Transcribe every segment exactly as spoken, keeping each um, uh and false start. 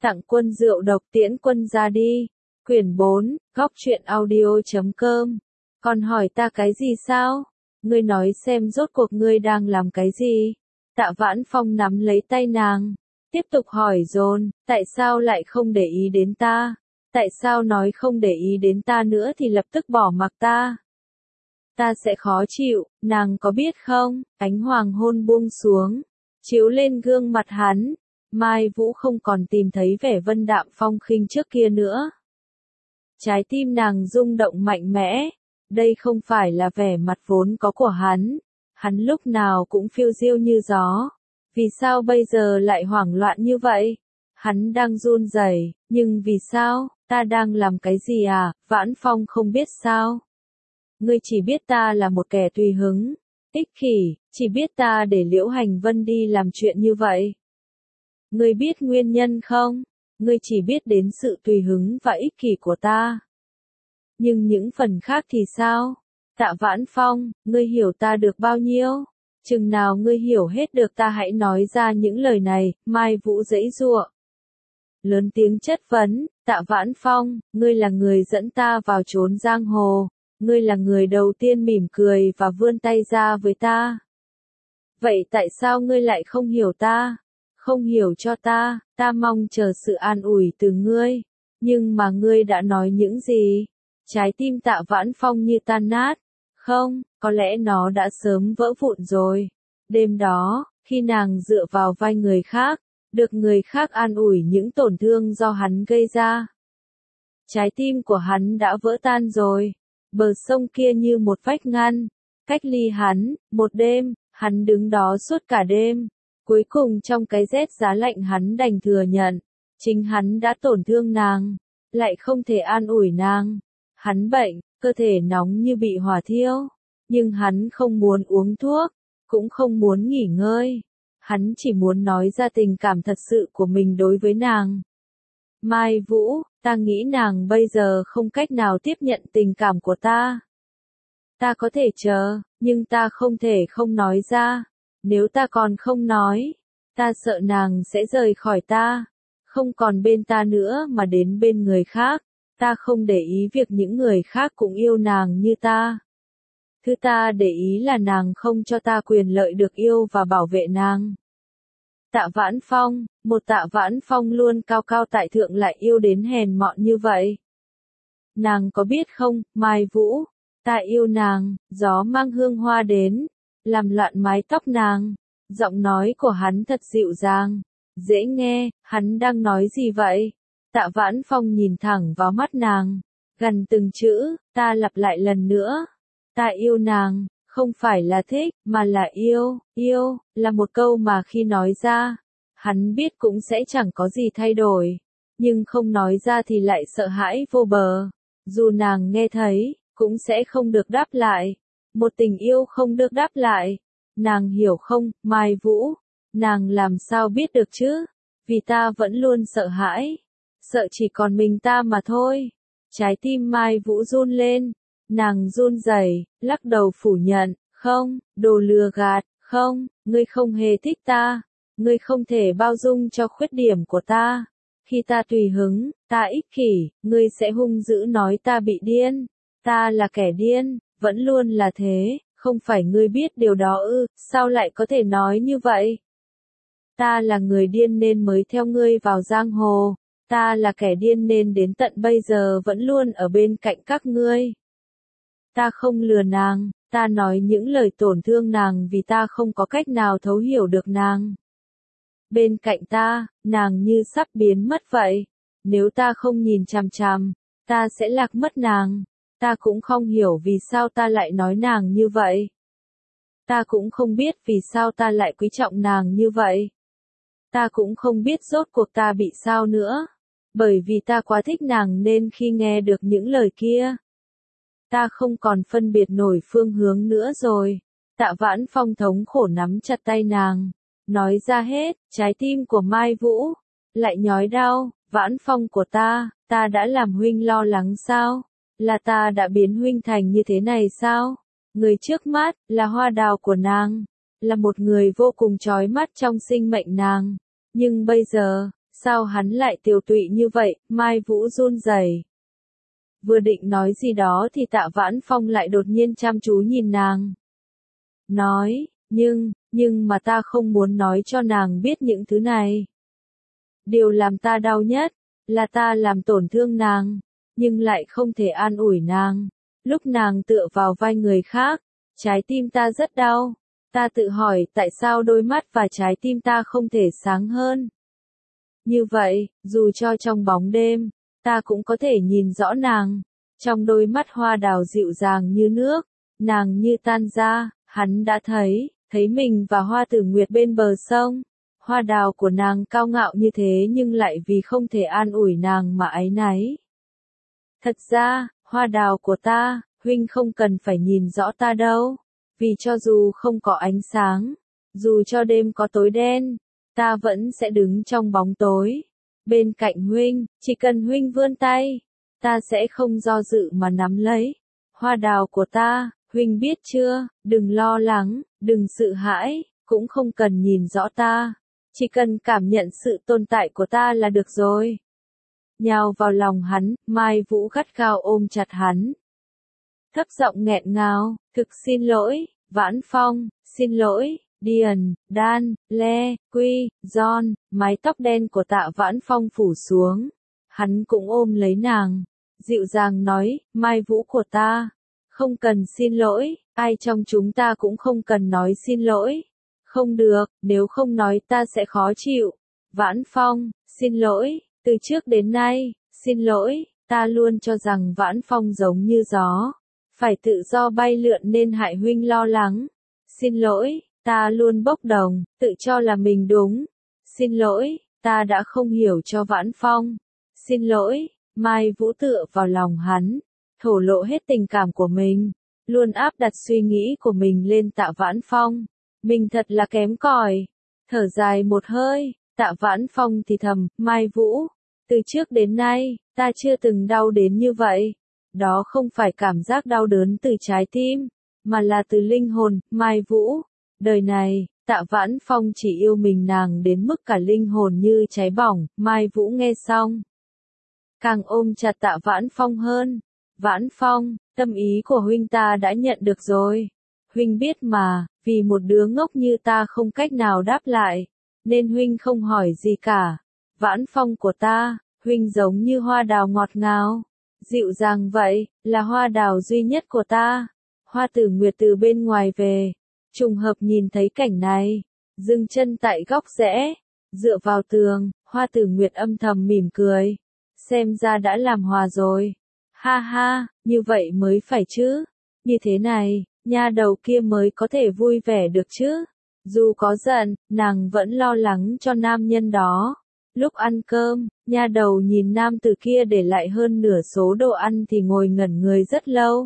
Tặng quân rượu độc tiễn quân ra đi. Quyển bốn, góc truyện audio chấm com. Còn hỏi ta cái gì sao? Ngươi nói xem rốt cuộc ngươi đang làm cái gì? Tạ Vãn Phong nắm lấy tay nàng, tiếp tục hỏi dồn, tại sao lại không để ý đến ta? Tại sao nói không để ý đến ta nữa thì lập tức bỏ mặc ta? Ta sẽ khó chịu, nàng có biết không? Ánh hoàng hôn buông xuống, chiếu lên gương mặt hắn. Mai Vũ không còn tìm thấy vẻ vân đạm phong khinh trước kia nữa. Trái tim nàng rung động mạnh mẽ. Đây không phải là vẻ mặt vốn có của hắn. Hắn lúc nào cũng phiêu diêu như gió. Vì sao bây giờ lại hoảng loạn như vậy? Hắn đang run rẩy, nhưng vì sao? Ta đang làm cái gì à? Vãn Phong không biết sao? Ngươi chỉ biết ta là một kẻ tùy hứng, ích kỷ, chỉ biết ta để Liễu Hành Vân đi làm chuyện như vậy. Ngươi biết nguyên nhân không? Ngươi chỉ biết đến sự tùy hứng và ích kỷ của ta. Nhưng những phần khác thì sao? Tạ Vãn Phong, ngươi hiểu ta được bao nhiêu? Chừng nào ngươi hiểu hết được ta hãy nói ra những lời này. Mai Vũ giãy giụa, lớn tiếng chất vấn. Tạ Vãn Phong, ngươi là người dẫn ta vào chốn giang hồ. Ngươi là người đầu tiên mỉm cười và vươn tay ra với ta. Vậy tại sao ngươi lại không hiểu ta? Không hiểu cho ta, ta mong chờ sự an ủi từ ngươi. Nhưng mà ngươi đã nói những gì? Trái tim Tạ Vãn Phong như tan nát. Không, có lẽ nó đã sớm vỡ vụn rồi. Đêm đó, khi nàng dựa vào vai người khác, được người khác an ủi những tổn thương do hắn gây ra. Trái tim của hắn đã vỡ tan rồi. Bờ sông kia như một vách ngăn, cách ly hắn. Một đêm, hắn đứng đó suốt cả đêm. Cuối cùng trong cái rét giá lạnh hắn đành thừa nhận, chính hắn đã tổn thương nàng, lại không thể an ủi nàng. Hắn bệnh, cơ thể nóng như bị hỏa thiêu, nhưng hắn không muốn uống thuốc, cũng không muốn nghỉ ngơi. Hắn chỉ muốn nói ra tình cảm thật sự của mình đối với nàng. Mai Vũ, ta nghĩ nàng bây giờ không cách nào tiếp nhận tình cảm của ta. Ta có thể chờ, nhưng ta không thể không nói ra. Nếu ta còn không nói, ta sợ nàng sẽ rời khỏi ta, không còn bên ta nữa mà đến bên người khác. Ta không để ý việc những người khác cũng yêu nàng như ta. Thứ ta để ý là nàng không cho ta quyền lợi được yêu và bảo vệ nàng. Tạ Vãn Phong, một Tạ Vãn Phong luôn cao cao tại thượng lại yêu đến hèn mọn như vậy. Nàng có biết không, Mai Vũ, ta yêu nàng. Gió mang hương hoa đến, làm loạn mái tóc nàng. Giọng nói của hắn thật dịu dàng, dễ nghe. Hắn đang nói gì vậy? Tạ Vãn Phong nhìn thẳng vào mắt nàng, gần từng chữ. Ta lặp lại lần nữa. Ta yêu nàng, không phải là thích, mà là yêu. Yêu, là một câu mà khi nói ra, hắn biết cũng sẽ chẳng có gì thay đổi. Nhưng không nói ra thì lại sợ hãi vô bờ. Dù nàng nghe thấy, cũng sẽ không được đáp lại. Một tình yêu không được đáp lại. Nàng hiểu không, Mai Vũ? Nàng làm sao biết được chứ? Vì ta vẫn luôn sợ hãi. Sợ chỉ còn mình ta mà thôi. Trái tim Mai Vũ run lên. Nàng run rẩy, lắc đầu phủ nhận. Không, đồ lừa gạt. Không, ngươi không hề thích ta. Ngươi không thể bao dung cho khuyết điểm của ta. Khi ta tùy hứng, ta ích kỷ, ngươi sẽ hung dữ nói ta bị điên. Ta là kẻ điên, vẫn luôn là thế. Không phải ngươi biết điều đó ư? Sao lại có thể nói như vậy? Ta là người điên nên mới theo ngươi vào giang hồ. Ta là kẻ điên nên đến tận bây giờ vẫn luôn ở bên cạnh các ngươi. Ta không lừa nàng, ta nói những lời tổn thương nàng vì ta không có cách nào thấu hiểu được nàng. Bên cạnh ta, nàng như sắp biến mất vậy. Nếu ta không nhìn chằm chằm, ta sẽ lạc mất nàng. Ta cũng không hiểu vì sao ta lại nói nàng như vậy. Ta cũng không biết vì sao ta lại quý trọng nàng như vậy. Ta cũng không biết rốt cuộc ta bị sao nữa. Bởi vì ta quá thích nàng nên khi nghe được những lời kia, ta không còn phân biệt nổi phương hướng nữa rồi. Tạ Vãn Phong thống khổ nắm chặt tay nàng, nói ra hết. Trái tim của Mai Vũ lại nhói đau. Vãn Phong của ta, ta đã làm huynh lo lắng sao? Là ta đã biến huynh thành như thế này sao? Người trước mắt là hoa đào của nàng, là một người vô cùng chói mắt trong sinh mệnh nàng. Nhưng bây giờ, Sao hắn lại tiều tụy như vậy, Mai Vũ run rẩy. Vừa định nói gì đó thì Tạ Vãn Phong lại đột nhiên chăm chú nhìn nàng. Nói, nhưng, nhưng mà ta không muốn nói cho nàng biết những thứ này. Điều làm ta đau nhất, là ta làm tổn thương nàng, nhưng lại không thể an ủi nàng. Lúc nàng tựa vào vai người khác, trái tim ta rất đau. Ta tự hỏi tại sao đôi mắt và trái tim ta không thể sáng hơn. Như vậy, dù cho trong bóng đêm, ta cũng có thể nhìn rõ nàng. Trong đôi mắt hoa đào dịu dàng như nước, nàng như tan ra, hắn đã thấy, thấy mình và Hoa Tử Nguyệt bên bờ sông. Hoa đào của nàng cao ngạo như thế nhưng lại vì không thể an ủi nàng mà áy náy. Thật ra, hoa đào của ta, huynh không cần phải nhìn rõ ta đâu. Vì cho dù không có ánh sáng, dù cho đêm có tối đen, ta vẫn sẽ đứng trong bóng tối. Bên cạnh huynh, chỉ cần huynh vươn tay, ta sẽ không do dự mà nắm lấy. Hoa đào của ta, huynh biết chưa, đừng lo lắng, đừng sợ hãi, cũng không cần nhìn rõ ta. Chỉ cần cảm nhận sự tồn tại của ta là được rồi. Nhào vào lòng hắn, Mai Vũ gắt gao ôm chặt hắn. Thấp giọng nghẹn ngào, thực xin lỗi, Vãn Phong, xin lỗi, Điền, Đan, Le, Quy, John, mái tóc đen của Tạ Vãn Phong phủ xuống. Hắn cũng ôm lấy nàng, dịu dàng nói, Mai Vũ của ta, không cần xin lỗi, ai trong chúng ta cũng không cần nói xin lỗi. Không được, nếu không nói ta sẽ khó chịu. Vãn Phong, xin lỗi, từ trước đến nay, xin lỗi, ta luôn cho rằng Vãn Phong giống như gió, phải tự do bay lượn nên hại huynh lo lắng. Xin lỗi, ta luôn bốc đồng, tự cho là mình đúng. Xin lỗi, ta đã không hiểu cho Vãn Phong. Xin lỗi, Mai Vũ tựa vào lòng hắn, thổ lộ hết tình cảm của mình, luôn áp đặt suy nghĩ của mình lên Tạ Vãn Phong. Mình thật là kém cỏi. Thở dài một hơi, Tạ Vãn Phong thì thầm, Mai Vũ, từ trước đến nay, ta chưa từng đau đến như vậy. Đó không phải cảm giác đau đớn từ trái tim, mà là từ linh hồn, Mai Vũ. Đời này, Tạ Vãn Phong chỉ yêu mình nàng đến mức cả linh hồn như cháy bỏng, Mai Vũ nghe xong. Càng ôm chặt Tạ Vãn Phong hơn. Vãn Phong, tâm ý của huynh ta đã nhận được rồi. Huynh biết mà, vì một đứa ngốc như ta không cách nào đáp lại, nên huynh không hỏi gì cả. Vãn Phong của ta, huynh giống như hoa đào ngọt ngào, dịu dàng vậy, là hoa đào duy nhất của ta. Hoa Tử Nguyệt từ bên ngoài về, trùng hợp nhìn thấy cảnh này, dừng chân tại góc rẽ, dựa vào tường, Hoa Tử Nguyệt âm thầm mỉm cười. Xem ra đã làm hòa rồi. Ha ha, như vậy mới phải chứ. Như thế này, nha đầu kia mới có thể vui vẻ được chứ. Dù có giận, nàng vẫn lo lắng cho nam nhân đó. Lúc ăn cơm, nha đầu nhìn nam tử kia để lại hơn nửa số đồ ăn thì ngồi ngẩn người rất lâu.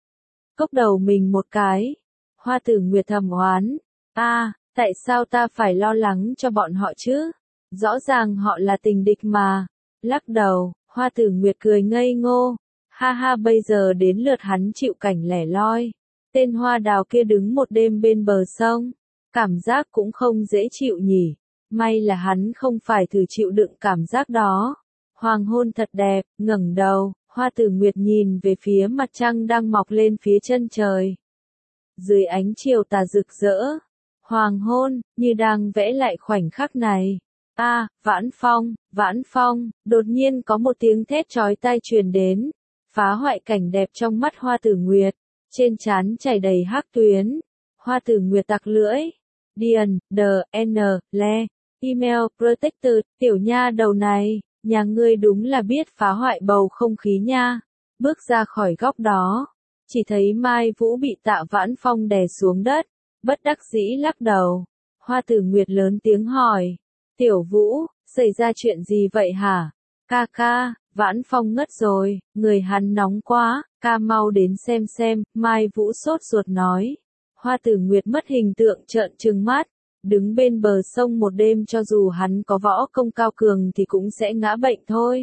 Cốc đầu mình một cái. Hoa Tử Nguyệt thầm oán. À, tại sao ta phải lo lắng cho bọn họ chứ? Rõ ràng họ là tình địch mà. Lắc đầu, Hoa Tử Nguyệt cười ngây ngô. Ha ha, bây giờ đến lượt hắn chịu cảnh lẻ loi. Tên hoa đào kia đứng một đêm bên bờ sông. Cảm giác cũng không dễ chịu nhỉ. May là hắn không phải thử chịu đựng cảm giác đó. Hoàng hôn thật đẹp, ngẩng đầu, Hoa Tử Nguyệt nhìn về phía mặt trăng đang mọc lên phía chân trời. Dưới ánh chiều tà rực rỡ, hoàng hôn, như đang vẽ lại khoảnh khắc này. A, à, Vãn Phong, Vãn Phong, đột nhiên có một tiếng thét chói tai truyền đến, phá hoại cảnh đẹp trong mắt Hoa Tử Nguyệt, trên trán chảy đầy hắc tuyến. Hoa Tử Nguyệt tặc lưỡi. Điền, D, N, Le, email, protector, tiểu nha đầu này, nhà ngươi đúng là biết phá hoại bầu không khí nha. Bước ra khỏi góc đó, chỉ thấy Mai Vũ bị Tạ Vãn Phong đè xuống đất, bất đắc dĩ lắc đầu. Hoa Tử Nguyệt lớn tiếng hỏi, Tiểu Vũ, xảy ra chuyện gì vậy hả? Ca ca, Vãn Phong ngất rồi, người hắn nóng quá, ca mau đến xem xem, Mai Vũ sốt ruột nói. Hoa Tử Nguyệt mất hình tượng trợn trừng mắt, đứng bên bờ sông một đêm cho dù hắn có võ công cao cường thì cũng sẽ ngã bệnh thôi.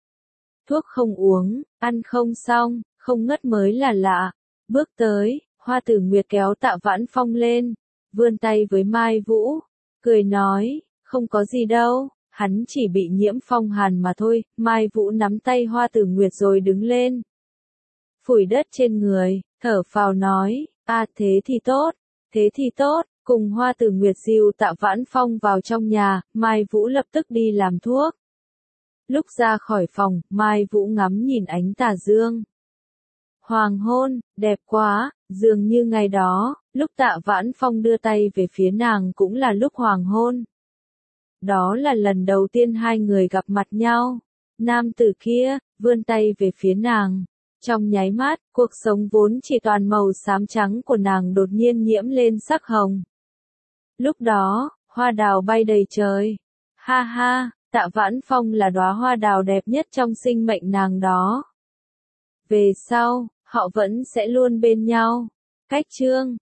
Thuốc không uống, ăn không xong, không ngất mới là lạ. Bước tới, Hoa Tử Nguyệt kéo Tạ Vãn Phong lên, vươn tay với Mai Vũ, cười nói, không có gì đâu, Hắn chỉ bị nhiễm phong hàn mà thôi, Mai Vũ nắm tay Hoa Tử Nguyệt rồi đứng lên. Phủi đất trên người, thở phào nói, à thế thì tốt, thế thì tốt, cùng Hoa Tử Nguyệt dìu Tạ Vãn Phong vào trong nhà, Mai Vũ lập tức đi làm thuốc. Lúc ra khỏi phòng, Mai Vũ ngắm nhìn ánh tà dương. Hoàng hôn, đẹp quá, dường như ngày đó, lúc Tạ Vãn Phong đưa tay về phía nàng cũng là lúc hoàng hôn. Đó là lần đầu tiên hai người gặp mặt nhau. Nam tử kia, vươn tay về phía nàng. Trong nháy mắt, cuộc sống vốn chỉ toàn màu xám trắng của nàng đột nhiên nhiễm lên sắc hồng. Lúc đó, hoa đào bay đầy trời. Ha ha, Tạ Vãn Phong là đóa hoa đào đẹp nhất trong sinh mệnh nàng đó. Về sau, họ vẫn sẽ luôn bên nhau. Cách chương